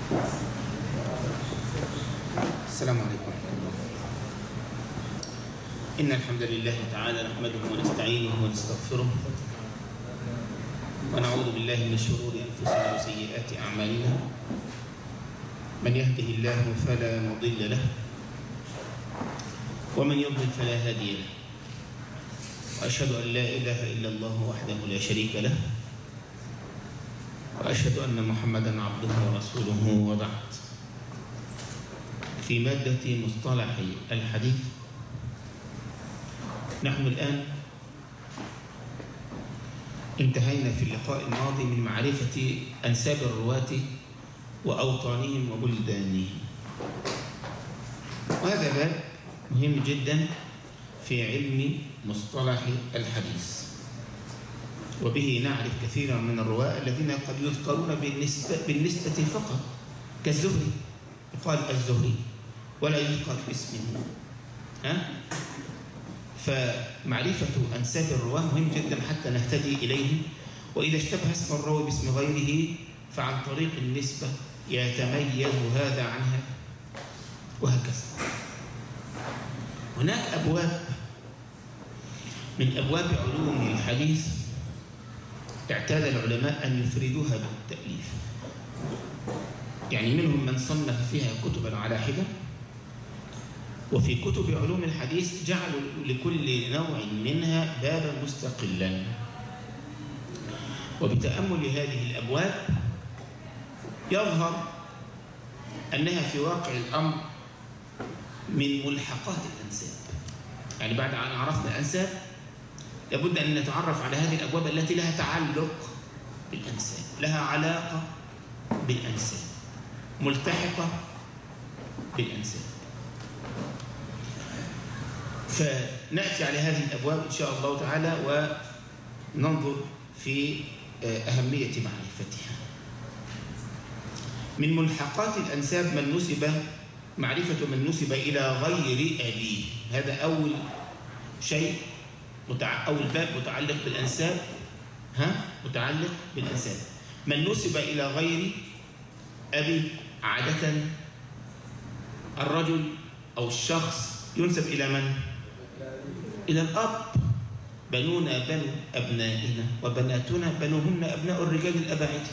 السلام عليكم ورحمة الله. إن الحمد لله تعالى نحمده ونستعينه ونستغفره ونعوذ بالله من شرور أنفسنا وسيئات أعمالنا. من يهده الله فلا مضل له ومن يضلل فلا هادي له، وأشهد أن لا إله إلا الله وحده لا شريك له، وأشهد أن محمدا عبده ورسوله. وبعد، في مادة مصطلح الحديث نحن الآن انتهينا في اللقاء الماضي من معرفة أنساب الرواة وأوطانهم وبلدانهم، وهذا باب مهم جدا في علم مصطلح الحديث، وبه نعرف كثيرا من الرواة الذين قد يذكرون بالنسبة فقط، كالزهري يقال الزهري ولا يذكر باسمه. فمعرفة أنساب الرواة مهم جدا حتى نهتدي إليهم، وإذا اشتبه اسم الراوي باسم غيره فعن طريق النسبة يتميز هذا عن هذا، وهكذا. هناك أبواب من أبواب علوم الحديث اعتاد العلماء أن يفردوها بالتأليف، يعني منهم من صنف فيها كتبا على حدة، وفي كتب علوم الحديث جعلوا لكل نوع منها بابا مستقلا. وبتأمل هذه الأبواب يظهر أنها في واقع الأمر من ملحقات الأنساب، يعني بعد أن عرفنا الأنساب لابد أن نتعرف على هذه الأبواب التي لها تعلق بالأنساب، لها علاقة بالأنساب، ملتحقة بالأنساب. فنأتي على هذه الأبواب إن شاء الله تعالى وننظر في أهمية معرفتها. من ملحقات الأنساب معرفة من نسب إلى غير أبيه، هذا أول شيء، أول باب متعلق بالأنساب. متعلق بالأنساب. من نسب إلى غير أبيه، عادة الرجل أو الشخص ينسب إلى من؟ إلى الأب. بنونا بنو أبنائنا وبناتنا بنوهن أبناء الرجال الأباعد.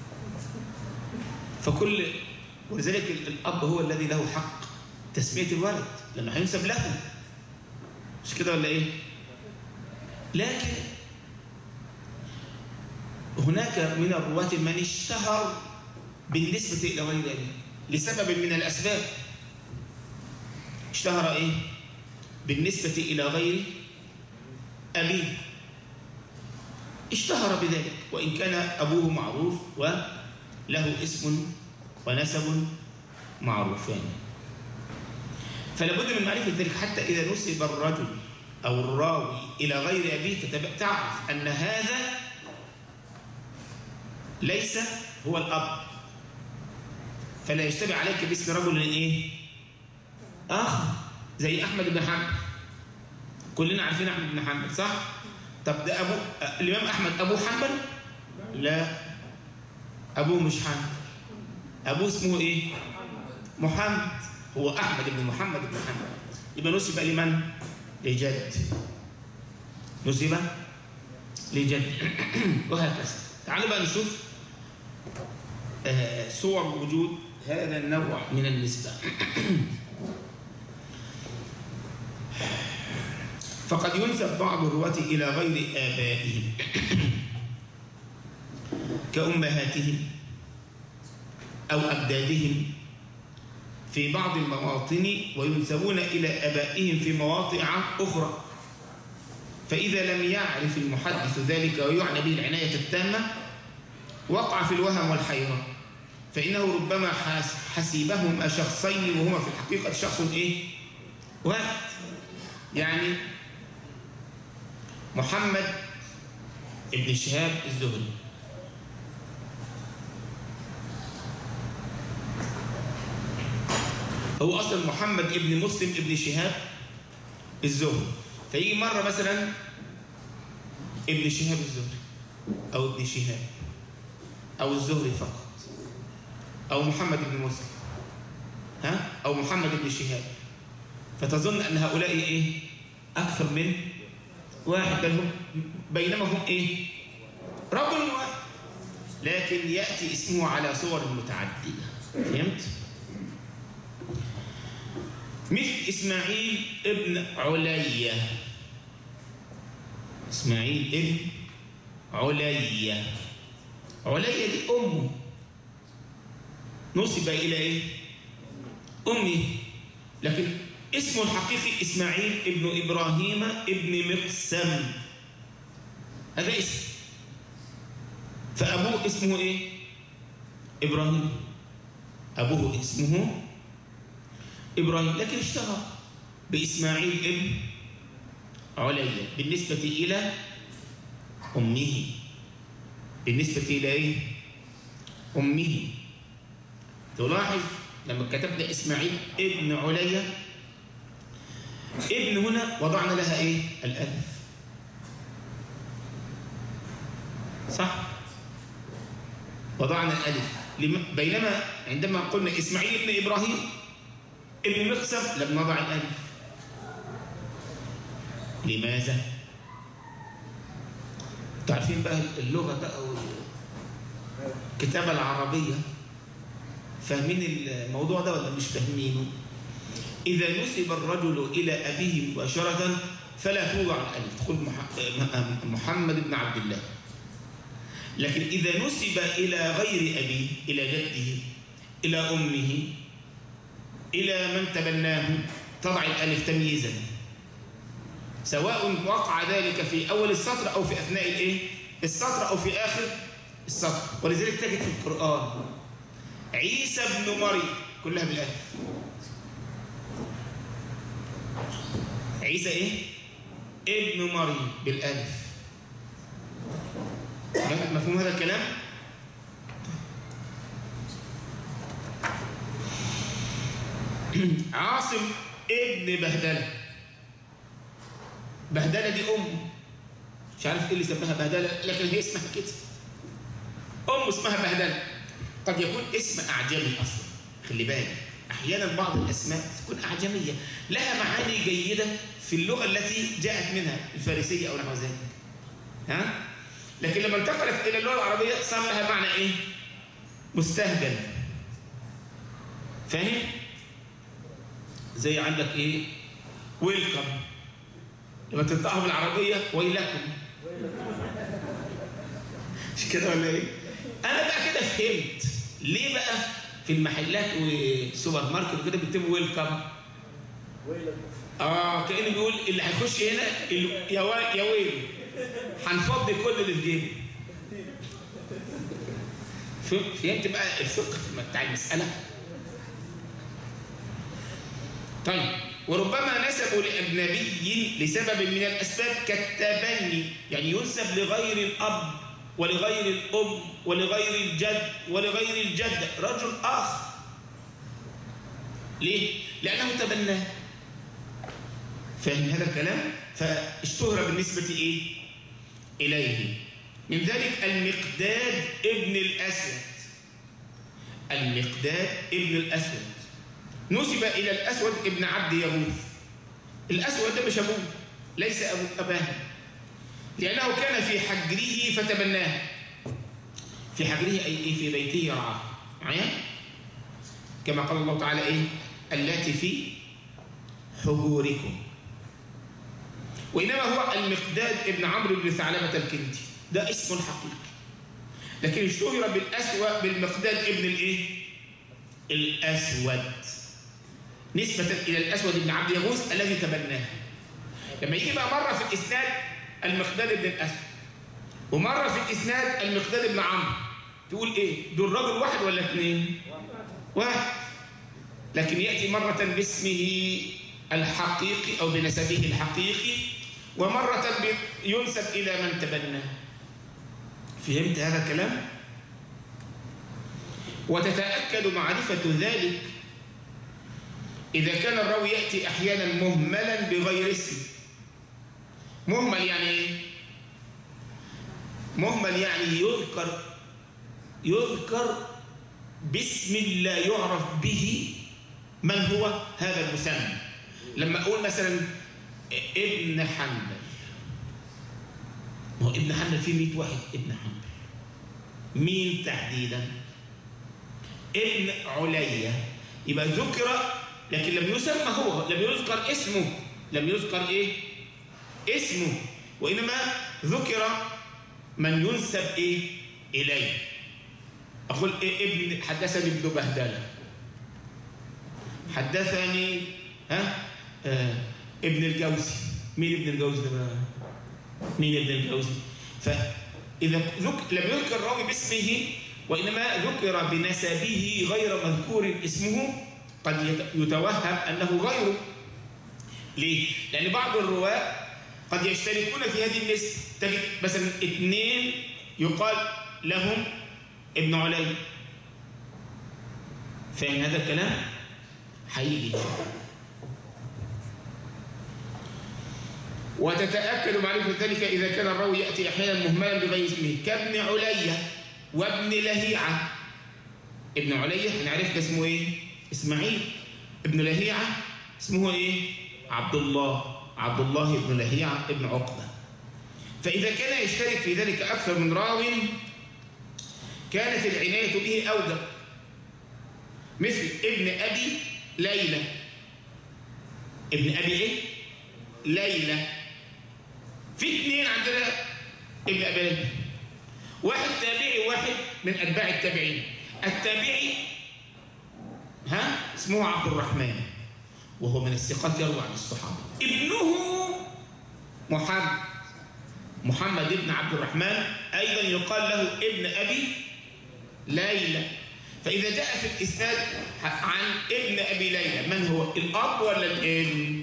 ولذلك الأب هو الذي له حق تسمية الولد، لأنه هينسب له، مش كده ولا إيه؟ لكن هناك من الرواة من اشتهر بالنسبة إلى غير أبيه لسبب من الأسباب. اشتهر إيه؟ بالنسبة إلى غير أبيه، اشتهر بذلك وإن كان أبوه معروف وله اسم ونسب معروفان. فلابد من معرفة ذلك حتى إذا نسب الرجل أو الراوي إلى غير أبيه تعرف أن هذا ليس هو الأب، فلا يشتبه عليك باسم رجل إيه؟ آخر، زي أحمد بن حنبل. كلنا عارفين أحمد بن حنبل، صح؟ طب ده الإمام أحمد أبوه حنبل؟ لا، أبوه مش حنبل، أبوه اسمه إيه؟ محمد. هو أحمد بن محمد بن حنبل، يبقى نسب لمن؟ لجد، نسب لجد. وهكذا. تعالوا بقى نشوف صور وجود هذا النوع من النسبة. فقد ينسب بعض الرواة إلى غير آبائهم كأمهاتهم أو أجدادهم في بعض المواطن، وينسبون إلى آبائهم في مواطن أخرى. فإذا لم يعرف المحدث ذلك ويعنى به العناية التامة وقع في الوهم والحيرة، فإنه ربما حسيبهما شخصين وهما في الحقيقة شخص إيه؟ واحد. يعني محمد ابن شهاب الزهري، هو أصلا محمد ابن مسلم ابن شهاب الزهري، فيجي مرة مثلا ابن شهاب الزهري أو ابن شهاب أو الزهري فقط، أو محمد بن مسلم، ها؟ أو محمد بن شهاب، فتظن أن هؤلاء إيه؟ أكثر من واحد، بينما هم إيه؟ رجل واحد، لكن يأتي اسمه على صور متعددة. فهمت؟ مثل إسماعيل ابن علية. إسماعيل ابن علية. علية دي أمه، نسب إلى إيه؟ أمه، لكن اسمه الحقيقي إسماعيل ابن إبراهيم ابن مقسم، هذا اسم. فأبوه اسمه إيه؟ إبراهيم، أبوه اسمه إبراهيم، لكن اشتهر بإسماعيل ابن علية بالنسبة إلى أمه. بالنسبة إلى إيه؟ أمه. تلاحظ لما كتبنا إسماعيل ابن علية، ابن هنا وضعنا لها إيه؟ الألف، صح؟ وضعنا الألف، بينما عندما قلنا إسماعيل ابن إبراهيم ابن مقسم لم نضع الألف. لماذا؟ تعرفين بقى اللغة بقى والكتابة العربية، فاهمين الموضوع ده ولا مش فاهمينه؟ إذا نسب الرجل إلى أبيه مباشرة فلا توضع الألف، تقول محمد بن عبد الله. لكن إذا نسب إلى غير أبيه، إلى جده، إلى أمه، إلى من تبناه، تضع الألف تمييزا، سواء وقع ذلك في أول السطر أو في أثناء الإيه؟ السطر أو في آخر السطر. ولذلك تجد في القرآن عيسى بن مريم كلها بالألف. عيسى إيه؟ ابن مريم بالألف. مفهوم هذا الكلام؟ عاصم ابن بهدلة. بهدلة دي أمه، مش عارف إيه اللي سماها بهدلة، لكن هي اسمها كده، أمه اسمها بهدلة. قد يكون اسم أعجمي أصلا، خلي بالك أحيانا بعض الأسماء تكون أعجمية لها معاني جيدة في اللغة التي جاءت منها، الفارسية أو نحو ذلك، ها؟ لكن لما انتقلت إلى اللغة العربية صار لها معنى إيه؟ مستهجن. فاهم؟ زي عندك إيه؟ ويلكم، لما تنطقها بالعربية ويلكم، مش كده ولا إيه؟ أنا بقى كده فهمت ليه بقى في المحلات والسوبر ماركت وكده بيكتبوا ويلكم. كأنه بيقول اللي هيخش هنا يا ويل هنفضي كل اللي في جيبه. فهمت بقى الفقه بتاع المسألة؟ طيب، وربما نسبوا لأجنبي لسبب من الأسباب كالتبني، يعني ينسب لغير الأب ولغير الأم ولغير الجد ولغير الجدة، رجل آخر. ليه؟ لأنه تبناه. فاهم هذا الكلام؟ فاشتهر بالنسبة إيه؟ إليه. من ذلك المقداد ابن الأسود. المقداد ابن الأسود نسب إلى الأسود ابن عبد يغوث. الأسود ده مش أبوه، ليس أباه، لأنه كان في حجره فتبناه. في حجره أي إيه؟ في بيته يرعاه، معايا؟ كما قال الله تعالى إيه؟ اللاتي في حجوركم. وإنما هو المقداد ابن عمرو بن ثعلبة الكندي، ده اسمه الحقيقي، لكن اشتهر بالأسود بالمقداد ابن الإيه؟ الأسود، نسبة إلى الأسود بن عبد يغوث الذي تبناه. لما يجي بقى مرة في الإسناد المقداد بن الأسود، ومرة في الإسناد المقداد بن عمرو، تقول إيه؟ دول رجل واحد ولا اثنين؟ واحد، لكن يأتي مرة باسمه الحقيقي أو بنسبه الحقيقي، ومرة ينسب إلى من تبناه. فهمت هذا الكلام؟ وتتأكد معرفة ذلك إذا كان الراوي يأتي أحيانا مهملا بغير اسم. مهمل يعني إيه؟ مهمل يعني يذكر باسم لا يعرف به من هو هذا المسمى. لما أقول مثلا ابن حنبل، ما هو ابن حنبل فيه 100 واحد ابن حنبل. مين تحديدا؟ ابن عليا، يبقى ذكر لكن لم يسمى هو، لم يذكر اسمه، لم يذكر ايه؟ اسمه، وإنما ذكر من ينسب ايه؟ إليه. أقول إيه؟ ابن حدثني ابن بهدلة، حدثني ابن الجوزي. مين ابن الجوزي ده بقى؟ مين ابن الجوزي؟ فإذا لم يذكر الراوي باسمه وإنما ذكر بنسبه غير مذكور اسمه قد يتوهم أنه غيره. ليه؟ لأن بعض الرواة قد يشتركون في هذه النسبة. تجد مثلا 2 يقال لهم ابن علي. فاهم هذا الكلام؟ هيجي. وتتأكد معرفة ذلك إذا كان الراوي يأتي أحيانا مهملا بغير اسمه كابن عليا وابن لهيعة. ابن عليا احنا عرفنا اسمه ايه؟ اسماعيل. ابن لهيعة اسمه ايه؟ عبد الله. عبد الله ابن لهيعة ابن عقبة. فإذا كان يشترك في ذلك أكثر من راو كانت العناية به أوجب، مثل ابن أبي ليلى. ابن أبي إيه؟ ليلى. في 2 عندنا ابن أبي ليلى، واحد تابعي وواحد من أتباع التابعين. التابعي اسمه عبد الرحمن وهو من الثقات يروي عن الصحابة. ابنه محمد ابن عبد الرحمن أيضا يقال له ابن أبي ليلى. فإذا جاء في الإسناد عن ابن أبي ليلى من هو؟ الأب ولا الابن؟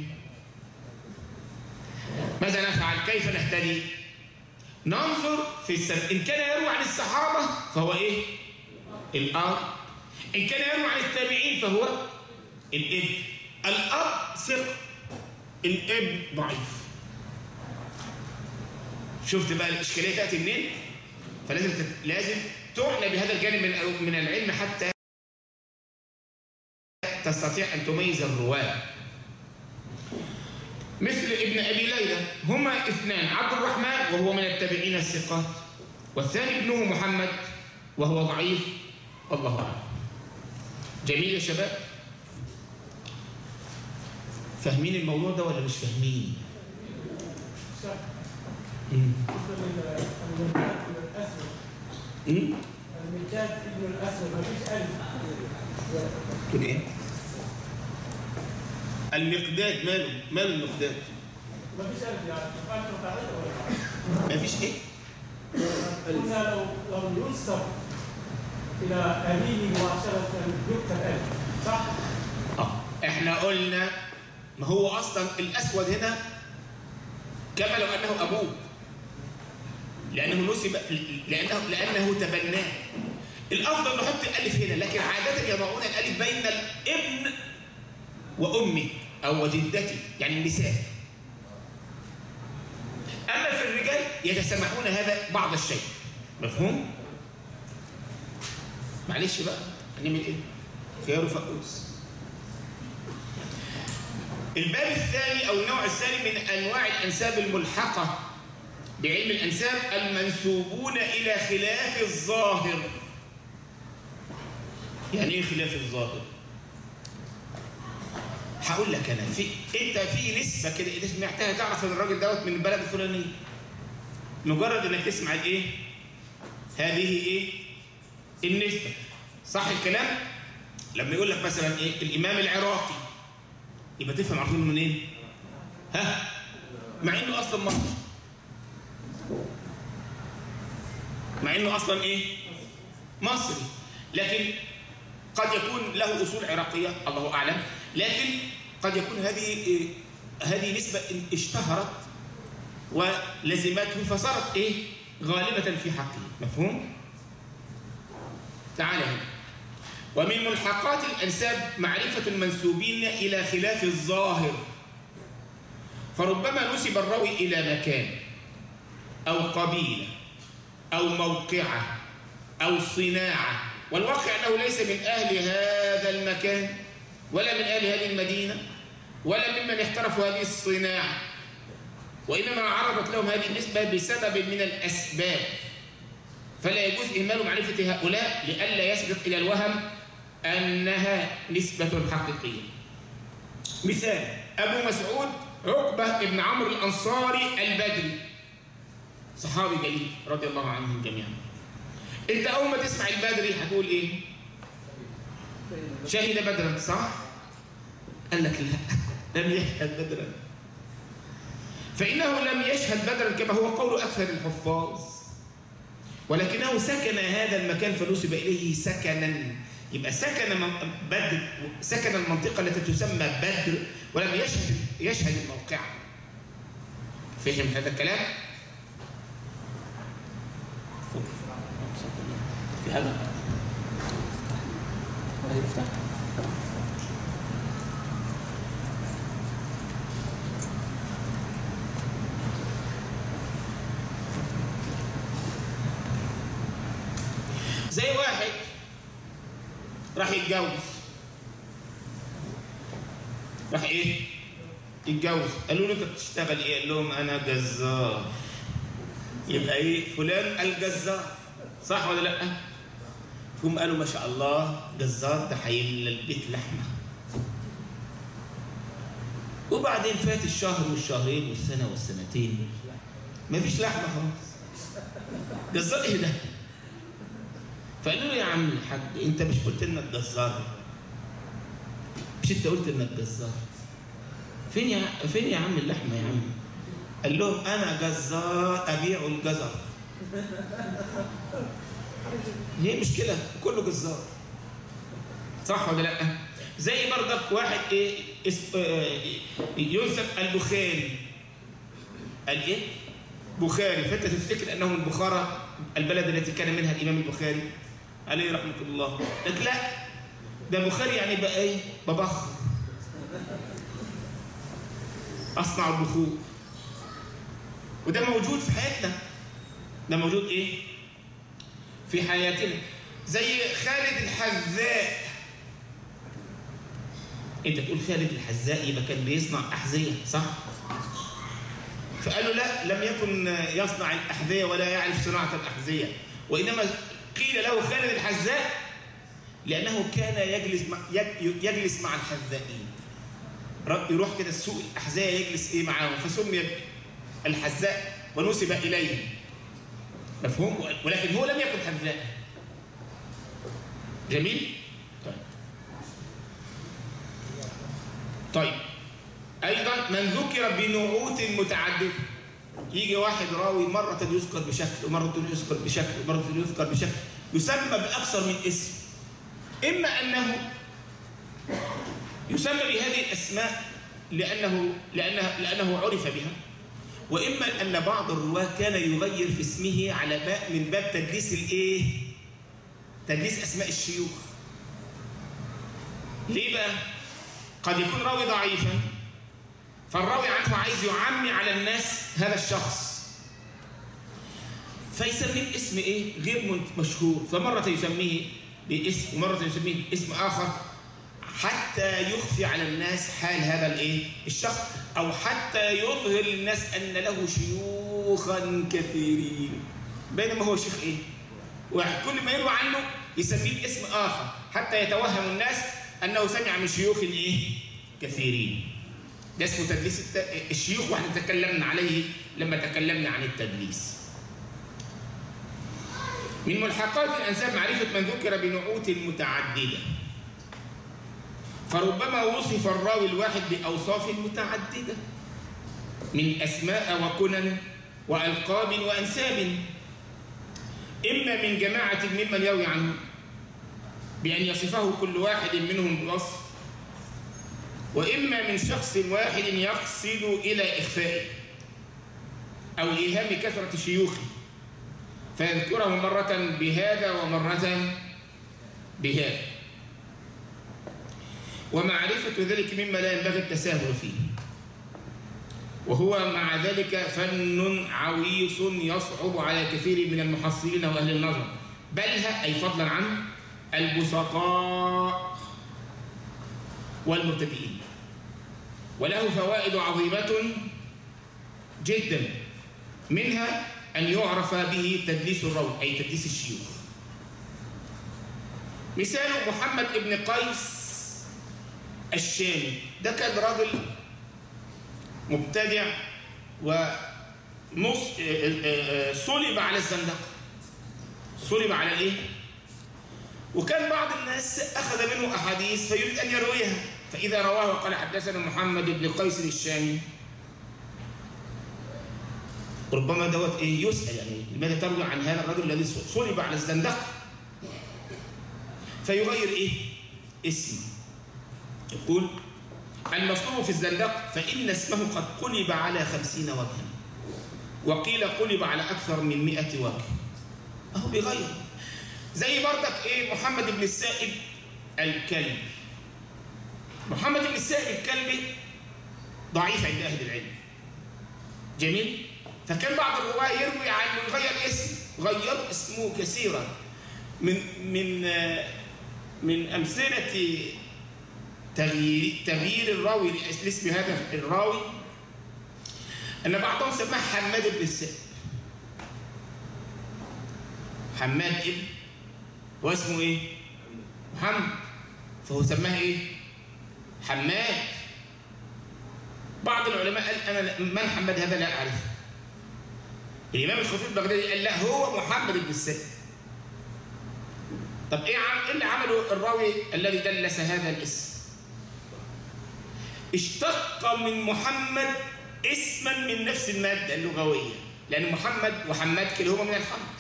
ماذا نفعل؟ كيف نهتدي؟ ننظر في السند. إن كان يروي عن الصحابة فهو إيه؟ الأب. إن كان يروي عن التابعين فهو الابن. الأب ثقة، الابن ضعيف. شفت بقى الإشكالية تأتي منين؟ فلازم تعنى بهذا الجانب من العلم حتى تستطيع أن تميز الرواة. مثل ابن أبي ليلى هما 2، عبد الرحمن وهو من التابعين الثقات، والثاني ابنه محمد وهو ضعيف. الله أعلم. جميل يا شباب؟ فاهمين الموضوع ده ولا مش فاهمين؟ المقداد ابن الأسود مفيش ألف. تقول إيه؟ المقداد ماله المقداد؟ مفيش ألف يعني مفيش إيه؟ قلنا لو ينسب إلى أبيه مباشرة يكتب ألف، صح؟ إحنا قلنا ما هو أصلا الأسود هنا كما لو أنه أبوه، لأنه نسب لأنه تبناه. الأفضل نحط الألف هنا، لكن عادة يضعون الألف بين الابن وأمي أو وجدتي، يعني النساء. أما في الرجال يتسامحون هذا بعض الشيء. مفهوم؟ معلش بقى هنعمل إيه؟ خيار فقوس. الباب الثاني أو النوع الثاني من أنواع الأنساب الملحقة بعلم الأنساب المنسوبون إلى خلاف الظاهر. يعني إيه خلاف الظاهر؟ هقول لك أنا أنت في نسبة كده إذا سمعتها تعرف إن الراجل دوت من البلد الفلانية. مجرد إنك تسمع الإيه؟ هذه إيه؟ النسبة. صح الكلام؟ لما يقول لك مثلا إيه؟ الإمام العراقي، يبقى تفهم عارفين منين؟ مع إنه أصلا مصري. مع إنه أصلا إيه؟ مصري، لكن قد يكون له أصول عراقية الله أعلم، لكن قد يكون هذه نسبة اشتهرت ولزمته فصارت إيه؟ غالبة في حقه. مفهوم؟ تعال هنا. ومن ملحقات الأنساب معرفة المنسوبين إلى خلاف الظاهر، فربما نسب الراوي إلى مكان أو قبيلة أو موقعة أو صناعة والواقع أنه ليس من أهل هذا المكان ولا من أهل هذه المدينة ولا ممن احترفوا هذه الصناعة، وإنما عرضت لهم هذه النسبة بسبب من الأسباب، فلا يجوز إهمال معرفة هؤلاء لئلا يسبق إلى الوهم أنها نسبة حقيقية. مثال: أبو مسعود عقبة بن عمرو الأنصاري البدري، صحابي جليل رضي الله عنهم جميعا. أنت أول ما تسمع البدري هتقول إيه؟ شهد بدرا، صح؟ قال لك لا، لم يشهد بدرا، فإنه لم يشهد بدرا كما هو قول أكثر الحفاظ، ولكنه سكن هذا المكان فنسب إليه سكنا. يبقى سكن المنطقة التي تسمى بدر ولم يشهد الموقع. فهم هذا الكلام؟ في هذا زي واحد راح يتجوز، راح ايه؟ يتجوز. قالوا له انت بتشتغل ايه؟ قال لهم انا جزار. يبقى ايه؟ فلان الجزار، صح ولا لا؟ هم قالوا ما شاء الله جزار ده هيملى البيت لحمه. وبعدين فات الشهر والشهرين والسنه والسنتين مفيش لحمه خالص. جزار ايه ده؟ فقالوا له يا عم الحاج انت مش قلت انك جزار؟ مش انت قلت انك جزار؟ فين يا عم اللحمه يا عم؟ قال لهم انا جزار ابيع الجزر. هي مشكله كله جزار، صح ولا لا؟ زي برضك واحد ايه ينسب البخاري. قال ايه؟ بخاري، فانت تفتكر انه من بخارى البلد التي كان منها الامام البخاري عليه رحمه الله. لك لا، ده بخاري يعني بقى ايه؟ ببخر، اصنع البخور. وده موجود في حياتنا، ده موجود ايه؟ في حياتنا. زي خالد الحذاء. انت تقول خالد الحذاء يبقى كان بيصنع احذيه، صح؟ فقالوا لا، لم يكن يصنع الأحذية ولا يعرف صناعة الأحذية، وإنما قيل له خالد الحذاء لأنه كان يجلس مع الحذائين. يروح كده السوق الأحذية يجلس إيه معاهم، فسمي الحذاء ونسب إليه. مفهوم؟ ولكن هو لم يكن حذاء. جميل؟ طيب أيضا من ذكر بنعوت متعددة. يجي واحد راوي مرة يذكر بشكل ومرة يذكر بشكل ومرة يذكر بشكل، يسمى بأكثر من اسم. إما أنه يسمى بهذه الأسماء لأنه عرف بها، وإما أن بعض الرواة كان يغير في اسمه على من باب تدليس الإيه؟ تدليس أسماء الشيوخ. ليه بقى؟ قد يكون راوي ضعيفا، فالراوي عنه عايز يعمي على الناس هذا الشخص، فيسميه باسم ايه؟ غير مشهور، فمرة يسميه باسم ومرة يسميه باسم آخر حتى يخفي على الناس حال هذا الايه؟ الشخص، أو حتى يظهر للناس أن له شيوخا كثيرين، بينما هو شيخ ايه؟ واحد. كل ما يروى عنه يسميه باسم آخر حتى يتوهم الناس أنه سمع من شيوخ الايه؟ كثيرين. ده اسمه تدليس الشيوخ، واحنا تكلمنا عليه لما تكلمنا عن التدليس. من ملحقات الأنساب معرفة من ذكر بنعوت متعددة، فربما وصف الراوي الواحد بأوصاف متعددة من أسماء وكنن وألقاب وأنساب، إما من جماعة ممن يروي عنه بأن يصفه كل واحد منهم بوصف، وإما من شخص واحد يقصد إلى إخفائه أو إيهام كثرة شيوخه فيذكره مرة بهذا ومرة بهذا، ومعرفة ذلك مما لا ينبغي التساهل فيه، وهو مع ذلك فن عويص يصعب على كثير من المحصلين وأهل النظر، بلها أي فضلا عنه البسطاء والمبتدئين، وله فوائد عظيمة جدا، منها أن يعرف به تدليس الراوي أي تدليس الشيوخ. مثال محمد بن قيس الشامي، ده كان راجل مبتدع صلب على الزندقة، صلب على الايه؟ وكان بعض الناس أخذ منه أحاديث فيريد أن يرويها، فإذا رواه وقال حدثنا محمد بن قيس الشامي، ربما دوت ايه يسأل يعني لماذا تروي عن هذا الرجل الذي صلب على الزندقة؟ فيغير ايه؟ اسمه، يقول المصلوب في الزندقة فإن اسمه قد قلب على 50 وجها، وقيل قلب على أكثر من 100 وجه. أهو بيغير. زي بردك إيه محمد بن السائب الكلبي. محمد بن السائب الكلبي ضعيف عند أهل العلم، جميل؟ فكان بعض الرواة يروي عنه يغير اسمه، غير اسمه كثيرا. من أمثلة تغيير الراوي لاسم هذا الراوي أن بعضهم سماه حماد بن السائب. حماد ابن واسمه إيه؟ محمد، فهو سماه إيه؟ حماد. بعض العلماء قال أنا من حماد هذا لا أعرفه. الإمام الخطيب البغدادي قال لا هو محمد بن السائب. طب إيه اللي عمله الراوي الذي دلس هذا الاسم؟ اشتق من محمد اسما من نفس المادة اللغوية، لأن محمد وحماد كلاهما من الحمد،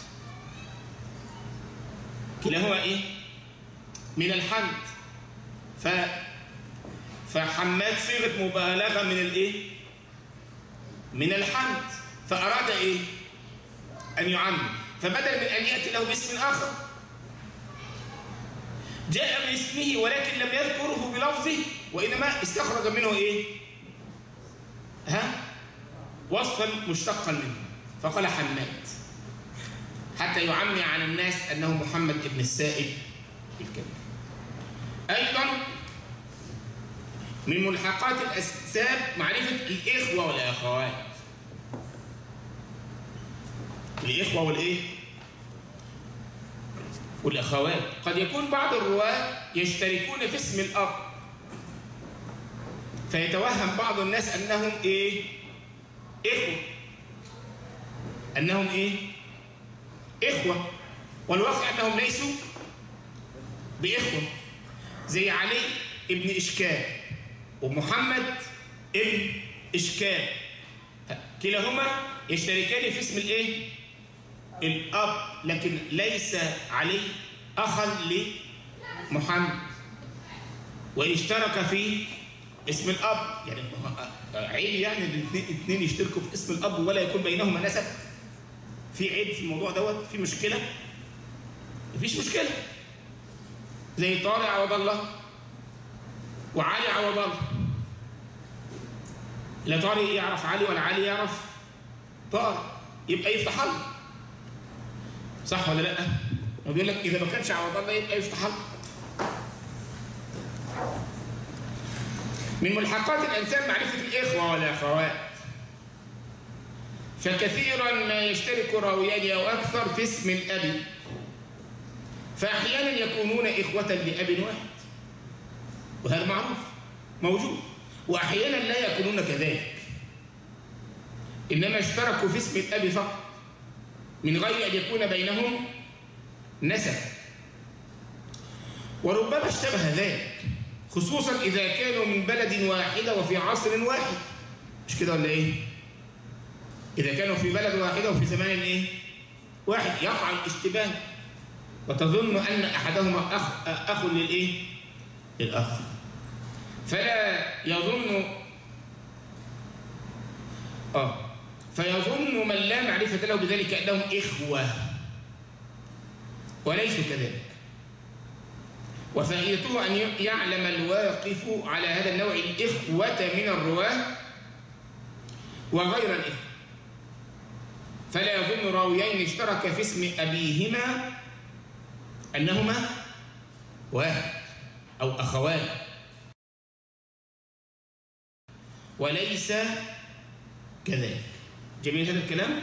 كلاهما إيه؟ من الحمد. فحماد صيغة مبالغة من الإيه؟ من الحمد، فأراد إيه؟ أن يعمم، فبدل من أن يأتي له باسم آخر جاء باسمه ولكن لم يذكره بلفظه، وإنما استخرج منه إيه؟ وصفا مشتقا منه، فقال حماد، حتى يعمي عن الناس أنه محمد بن السائب الكلبي. أيضا من ملحقات الأنساب معرفة الإخوة والأخوات. الإخوة والإيه؟ والأخوات. قد يكون بعض الرواة يشتركون في اسم الأب، فيتوهم بعض الناس أنهم إيه؟ إخوة، أنهم إيه؟ إخوة، والواقع أنهم ليسوا بإخوة، زي علي ابن إشكال ومحمد ابن إشكال، كلاهما يشتركان في اسم الإيه؟ الأب، لكن ليس علي أخا لمحمد، وإن اشترك في اسم الأب، يعني عيب يعني الاثنين يشتركوا في اسم الأب ولا يكون بينهما نسب؟ في عيب في الموضوع دوت؟ في مشكلة؟ مفيش مشكلة. زي طارق عوض الله وعلي عوض الله، لا طارق يعرف علي ولا علي يعرف طارق، يبقى يفتح الله، صح ولا لا؟ بيقول لك إذا ما كانش عوض الله يبقى يفتح الله. من ملحقات الأنساب معرفة الإخوة والأخوات، فكثيرا ما يشترك راويان أو أكثر في اسم الأب، فأحيانا يكونون إخوة لأب واحد، وهذا معروف موجود، وأحيانا لا يكونون كذلك، إنما اشتركوا في اسم الأب فقط من غير أن يكون بينهم نسب، وربما اشتبه ذلك، خصوصا إذا كانوا من بلد واحدة وفي عصر واحد، مش كده ولا إيه؟ إذا كانوا في بلد واحدة وفي زمان إيه؟ واحد، يقع الاشتباه وتظن أن أحدهما أخ للإيه؟ للأخ، فلا يظن فيظن من لا معرفة له بذلك أنهم إخوة وليسوا كذلك. وفائدته أن يعلم الواقف على هذا النوع الإخوة من الرواة وغير الإخوة، فلا يظن راويين اشترك في اسم أبيهما أنهما واحد أو أخوان، وليس كذلك. جميل هذا الكلام؟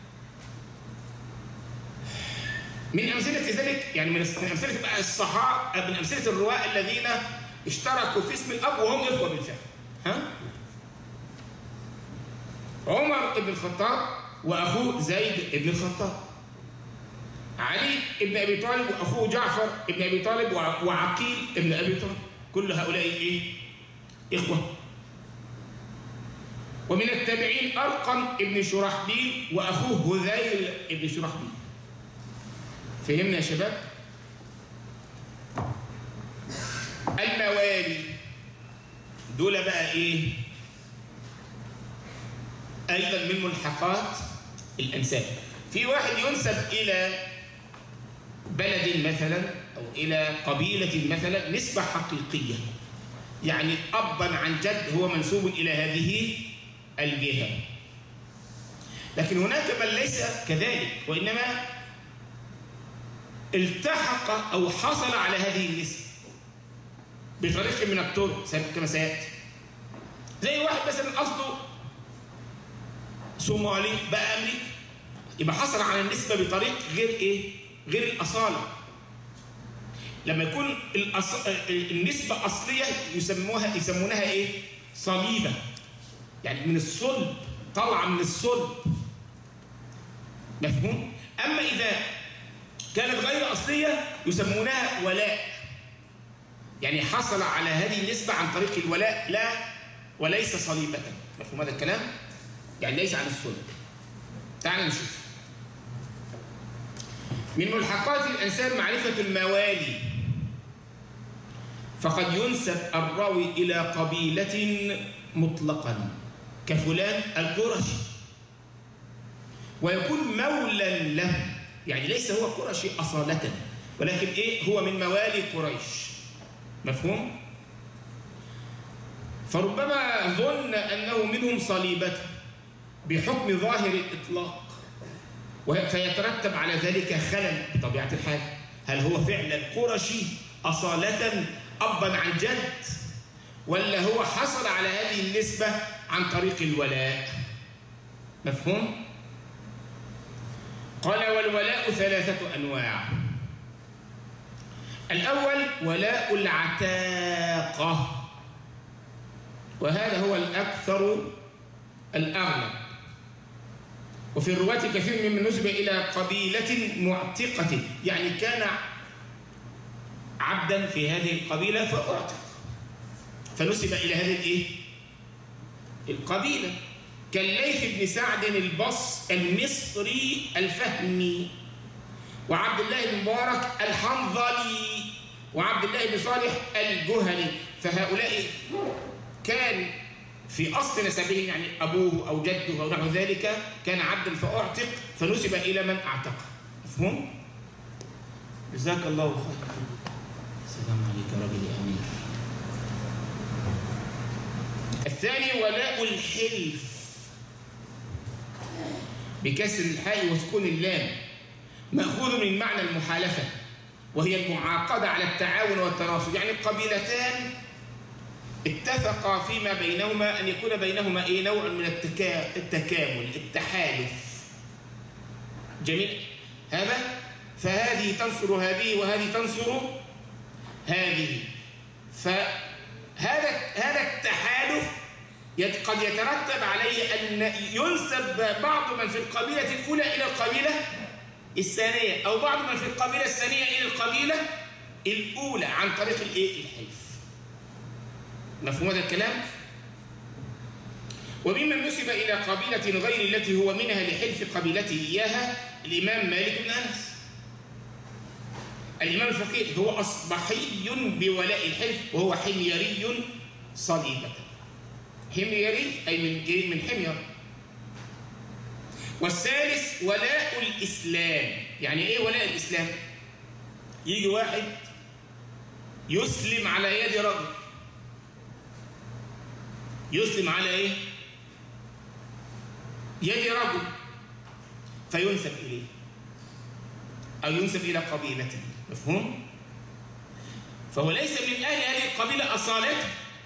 من أمثلة ذلك، يعني من أمثلة الصحابة، من أمثلة الرواة الذين اشتركوا في اسم الأب وهم إخوة بالفعل. ها؟ عمر بن الخطاب وأخوه زيد بن الخطاب، علي بن أبي طالب وأخوه جعفر بن أبي طالب وعقيل بن أبي طالب، كل هؤلاء إيه؟ إخوة. ومن التابعين أرقم بن شرحبيل وأخوه هذيل بن شرحبيل. فهمنا يا شباب؟ الموالي دول بقى إيه؟ أيضا من ملحقات الأنساب. في واحد ينسب إلى بلد مثلا أو إلى قبيلة مثلا نسبة حقيقية، يعني أبا عن جد هو منسوب إلى هذه الجهة. لكن هناك من ليس كذلك، وإنما التحق أو حصل على هذه النسبة بطريق من الطرق كما سيأتي. زي واحد مثلا أصله صومالي بقى أمريكي، يبقى حصل على النسبة بطريق غير إيه؟ غير الأصالة. لما يكون النسبة أصلية يسمونها إيه؟ صليبة، يعني من الصلب، طالعة من الصلب. مفهوم؟ أما إذا كانت غير أصلية يسمونها ولاء، يعني حصل على هذه النسبة عن طريق الولاء لا وليس صليبة. مفهوم هذا الكلام؟ يعني ليس عن الصلب. تعالوا نشوف. من ملحقات الأنساب معرفة الموالي، فقد ينسب الراوي إلى قبيلة مطلقا كفلان القرشي، ويكون مولا له، يعني ليس هو قرشي أصالة، ولكن إيه؟ هو من موالي قريش. مفهوم؟ فربما ظن أنه منهم صليبة بحكم ظاهر الإطلاق، فيترتب على ذلك خلل بطبيعة الحال. هل هو فعلا قرشي أصالة أبا عن جد، ولا هو حصل على هذه النسبة عن طريق الولاء؟ مفهوم؟ قال والولاء ثلاثة أنواع. الأول ولاء العتاقة، وهذا هو الأكثر الأغلب، وفي الرواة كثير ممن نسب إلى قبيلة معتقة، يعني كان عبدا في هذه القبيلة فأعتق فنسب إلى هذه الإيه؟ القبيلة، كالليث بن سعد المصري الفهمي، وعبد الله بن مبارك الحنظلي، وعبد الله بن صالح الجهني. فهؤلاء كان في أصل نسبهم، يعني أبوه أو جده أو نحو ذلك كان عبدا فأعتق فنسب إلى من أعتق. مفهوم؟ جزاك الله خير. السلام عليك رجل أمير. الثاني ولاء الحلف بكسر الحاء وسكون اللام، مأخوذ من معنى المحالفة، وهي المعاقدة على التعاون والتناصر، يعني القبيلتان اتفقا فيما بينهما أن يكون بينهما إيه؟ نوع من التكامل، التحالف. جميل هذا؟ فهذه تنصر هذه وهذه تنصر هذه. فهذا التحالف قد يترتب عليه أن ينسب بعض من في القبيلة الأولى إلى القبيلة الثانية، أو بعض من في القبيلة الثانية إلى القبيلة الأولى عن طريق الحلف. مفهوم هذا الكلام؟ وممن نسب إلى قبيلة غير التي هو منها لحلف قبيلته إياها الإمام مالك بن أنس، الإمام الفقيه، هو أصبحي بولاء الحلف، وهو حميري صليبة. حميري أي من حمير. والثالث ولاء الإسلام. يعني إيه ولاء الإسلام؟ يجي واحد يسلم على يد رجل، يسلم على إيه؟ يد رجل، فينسب إليه أو ينسب إلى قبيلته. مفهوم؟ فهو ليس من أهل هذه القبيلة أصالة،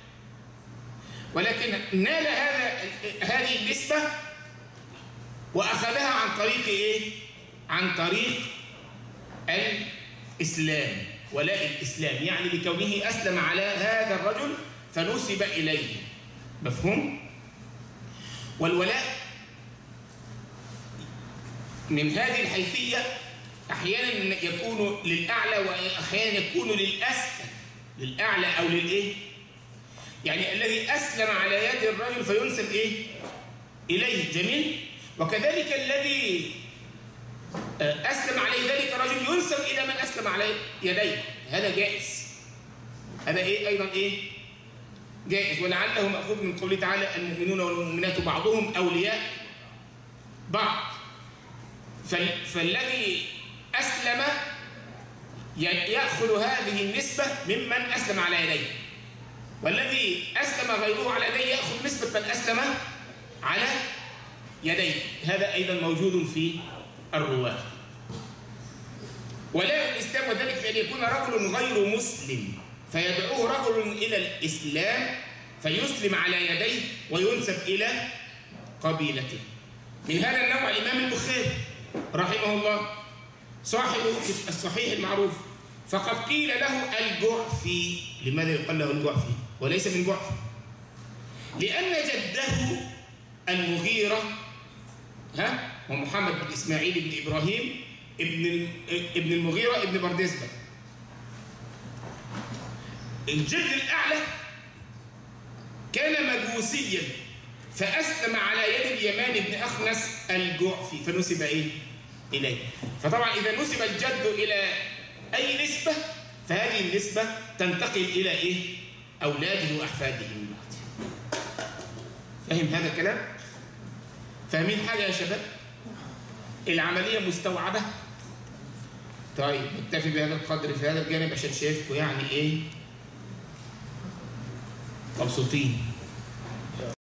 ولكن نال هذه النسبة وأخذها عن طريق إيه؟ عن طريق الإسلام، ولاء الإسلام، يعني بكونه أسلم على هذا الرجل فنسب إليه. مفهوم؟ والولاء من هذه الحيثية أحيانا يكون للأعلى وأحيانا يكون للأسفل، للأعلى أو للإيه؟ يعني الذي أسلم على يد الرجل فينسب إيه؟ إليه. جميل؟ وكذلك الذي أسلم عليه ذلك الرجل ينسب إلى من أسلم على يديه. هذا جائز. هذا إيه أيضا إيه؟ جائز. ولعله مأخوذ من قوله تعالى المؤمنون والمؤمنات بعضهم أولياء بعض. فالذي أسلم يأخذ هذه النسبة ممن أسلم على يديه، والذي أسلم غيره على يديه يأخذ نسبة من أسلم على يديه. هذا أيضا موجود في الرواة. ولاء الإسلام وذلك بأن يكون رجل غير مسلم فيدعوه رجل إلى الإسلام فيسلم على يديه وينسب إلى قبيلته. من هذا النوع الإمام البخاري رحمه الله صاحب الصحيح المعروف، فقد قيل له الجعفي. لماذا يقال له الجعفي وليس من جعفي؟ لأن جده المغيرة ومحمد بن إسماعيل بن إبراهيم ابن المغيرة ابن بردزبة، الجد الأعلى كان مجوسيا فأسلم على يد اليمان بن أخنس الجعفي فنسب إيه؟ إليه. فطبعا إذا نسب الجد إلى أي نسبة فهذه النسبة تنتقل إلى إيه؟ أولاده وأحفاده من بعد. فهم هذا الكلام؟ فاهمين حاجة يا شباب؟ العملية مستوعبة؟ طيب نكتفي بهذا القدر في هذا الجانب عشان شايفكم يعني إيه؟ مبسوطين.